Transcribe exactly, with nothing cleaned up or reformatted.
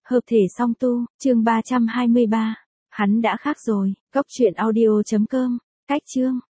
Hợp thể song tu, chương ba trăm hai mươi ba. Hắn đã khác rồi. Cốc truyện audio chấm com. Cách chương.